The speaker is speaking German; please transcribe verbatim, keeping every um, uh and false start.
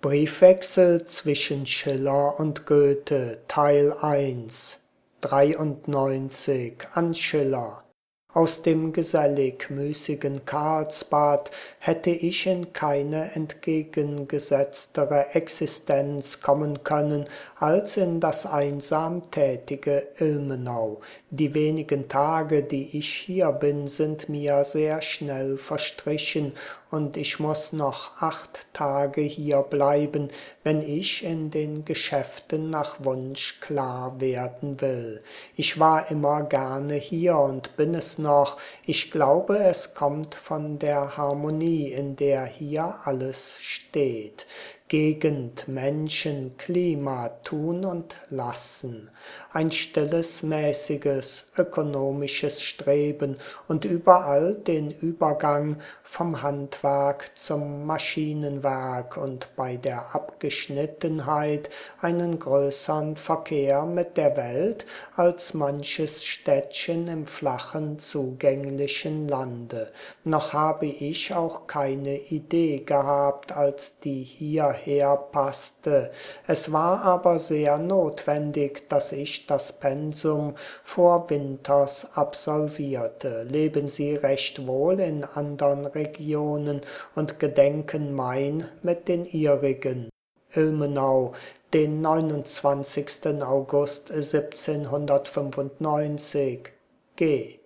Briefwechsel zwischen Schiller und Goethe, Teil eins, dreiundneunzig an Schiller. Aus dem gesellig-müßigen Karlsbad hätte ich in keine entgegengesetztere Existenz kommen können, als in das einsam tätige Ilmenau. Die wenigen Tage, die ich hier bin, sind mir sehr schnell verstrichen, und ich muß noch acht Tage hier bleiben, wenn ich in den Geschäften nach Wunsch klar werden will. Ich war immer gerne hier und bin es noch. Ich glaube, es kommt von der Harmonie, in der hier alles steht. Gegend, Menschen, Klima, Tun und Lassen. Ein stilles, mäßiges, ökonomisches Streben und überall den Übergang vom Handwerk zum Maschinenwerk und bei der Abgeschnittenheit einen größern Verkehr mit der Welt als manches Städtchen im flachen, zugänglichen Lande. Noch habe ich auch keine Idee gehabt, als die hierher passte. Es war aber sehr notwendig, dass ich das Pensum vor Winters absolvierte. Leben Sie recht wohl in andern Regionen und gedenken mein mit den Ihrigen. Ilmenau, den neunundzwanzigsten August siebzehnhundertfünfundneunzig. G